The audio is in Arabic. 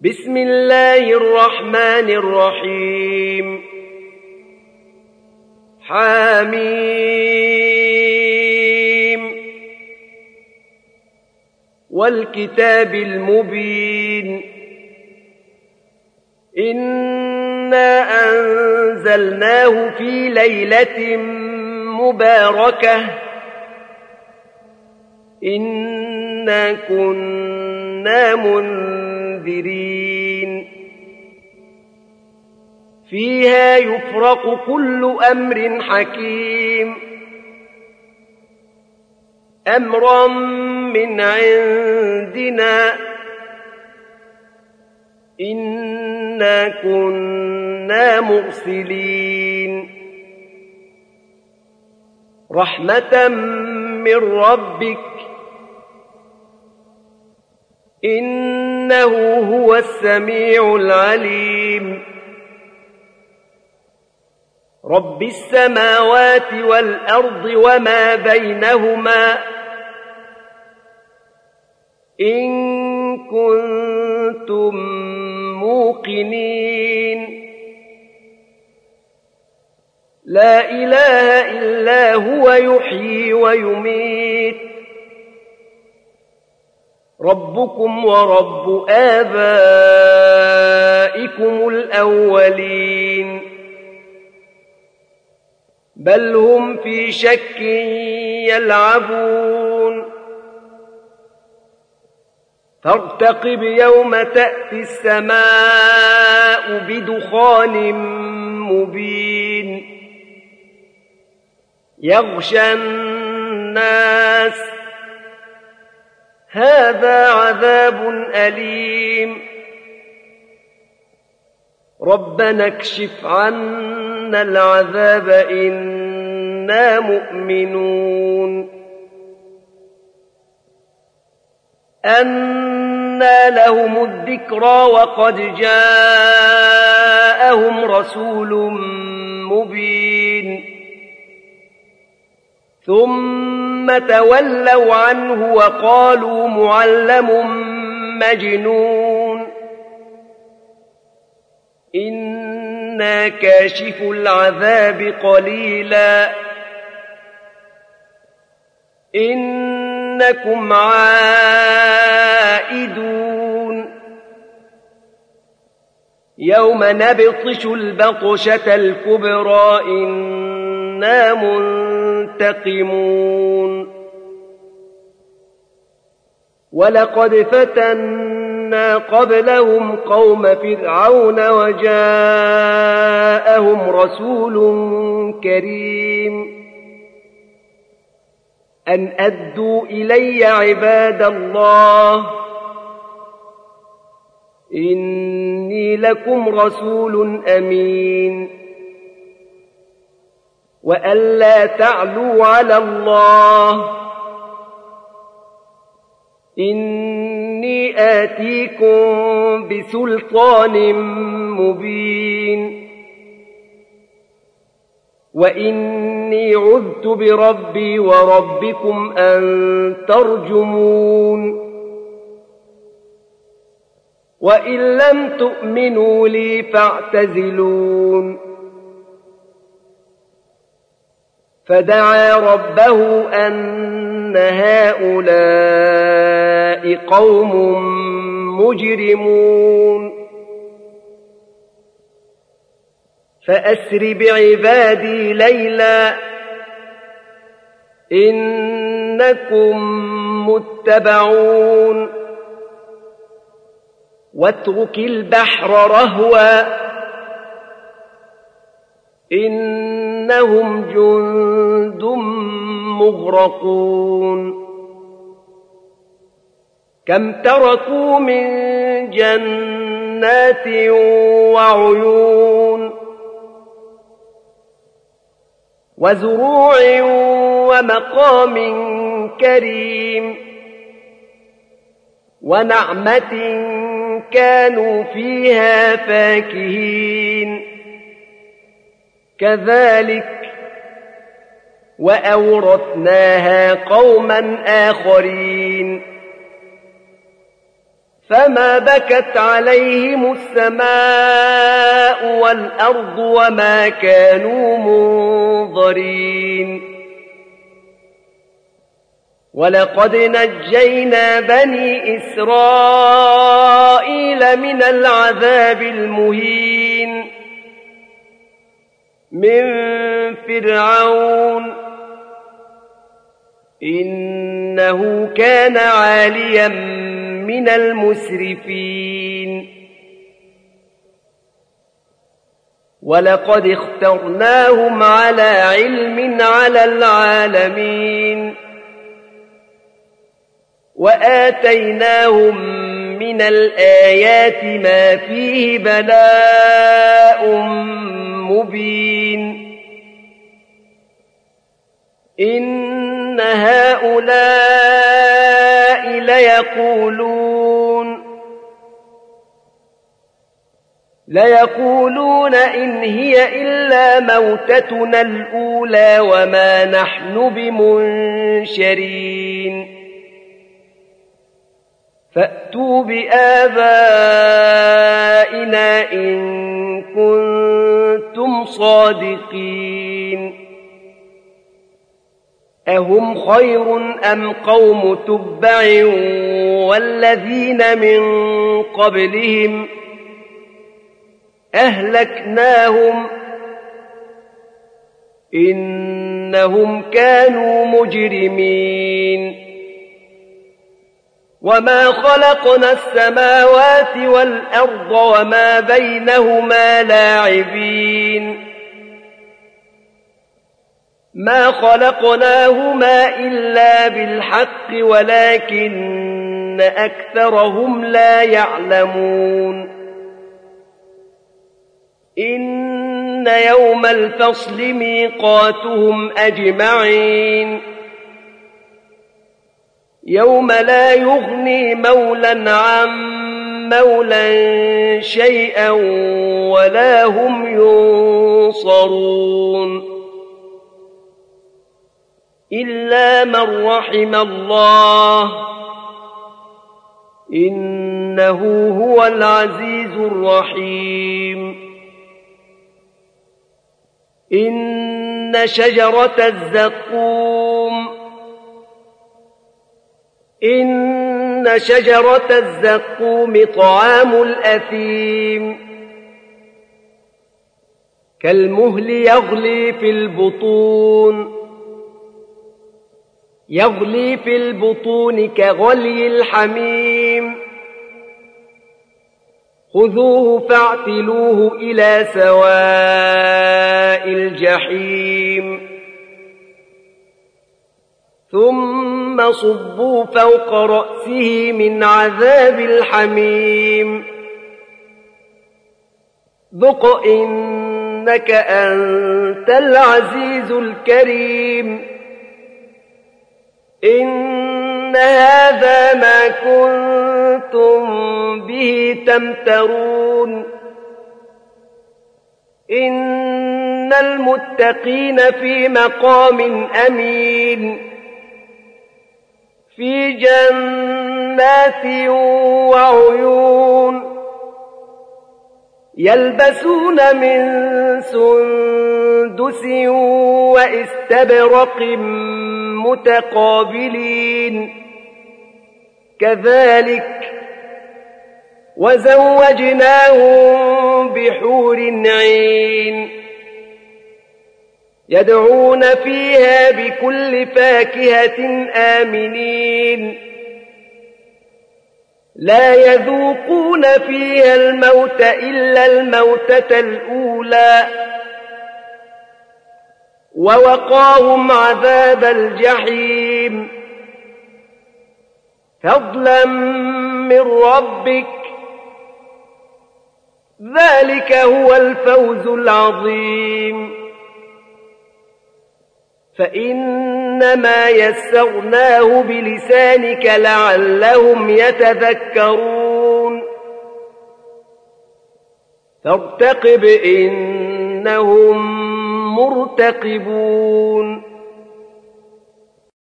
بسم الله الرحمن الرحيم حميم والكتاب المبين إنا أنزلناه في ليلة مباركة إنا كنا منذرين فيها يفرق كل أمر حكيم أمرا من عندنا إنا كنا مرسلين رحمة من ربك إنه هو السميع العليم رب السماوات والأرض وما بينهما إن كنتم موقنين لا إله إلا هو يحيي ويميت ربكم ورب آبائكم الأولين بل هم في شك يلعبون فارتقب يوم تأتي السماء بدخان مبين يغشى الناس هذا عذاب أليم ربنا اكشف عنا العذاب إنا مؤمنون أنى لهم الذكرى وقد جاءهم رسول مبين ثم تولوا عنه وقالوا معلم مجنون إنا كاشف العذاب قليلا إنكم عائدون يوم نبطش البطشة الكبرى إنا منتقمون ولقد فتنا قبلهم قوم فرعون وجاءهم رسول كريم أن أدوا إلي عباد الله إني لكم رسول أمين وأن لا تعلوا على الله إني آتيكم بسلطان مبين وإني عذت بربي وربكم أن ترجمون وإن لم تؤمنوا لي فاعتزلون فدعا ربه أن هؤلاء قوم مجرمون فأسر بعبادي ليلا إنكم متبعون واترك البحر رهوا إنهم جند مغرقون كم تركوا من جنات وعيون وزروع ومقام كريم ونعمة كانوا فيها فاكهين كذلك وأورثناها قوما آخرين فما بكت عليهم السماء والأرض وما كانوا منظرين ولقد نجينا بني إسرائيل من العذاب المهين من فرعون إنه كان عاليا من المسرفين ولقد اخترناهم على علم على العالمين وآتيناهم من الآيات ما فيه بلاء مبين إن هؤلاء ليقولون إن هي إلا موتتنا الأولى وما نحن بمنشرين فأتوا بآبائنا إن كنتم صادقين أهم خير أم قوم تبع والذين من قبلهم أهلكناهم إنهم كانوا مجرمين وما خلقنا السماوات والأرض وما بينهما لاعبين ما خلقناهما إلا بالحق ولكن أكثرهم لا يعلمون إن يوم الفصل ميقاتهم أجمعين يوم لا يغني مولى عن مولى شيئا ولا هم ينصرون إلا من رحم الله إنه هو العزيز الرحيم إن شجرة الزقوم طعام الأثيم كالمهل يغلي في البطون كغلي الحميم خذوه فاعتلوه إلى سواء الجحيم ثم صبوا فوق رأسه من عذاب الحميم ذق إنك أنت العزيز الكريم إن هذا ما كنتم به تمترون إن المتقين في مقام أمين في جنات وعيون يلبسون من سندس واستبرق متقابلين كذلك وزوجناهم بحور عين يدعون فيها بكل فاكهة آمنين لا يذوقون فيها الموت إلا الموتة الأولى ووقاهم عذاب الجحيم فضلا من ربك ذلك هو الفوز العظيم فإنما يسرناه بلسانك لعلهم يتذكرون فارتقب إنهم مرتقبون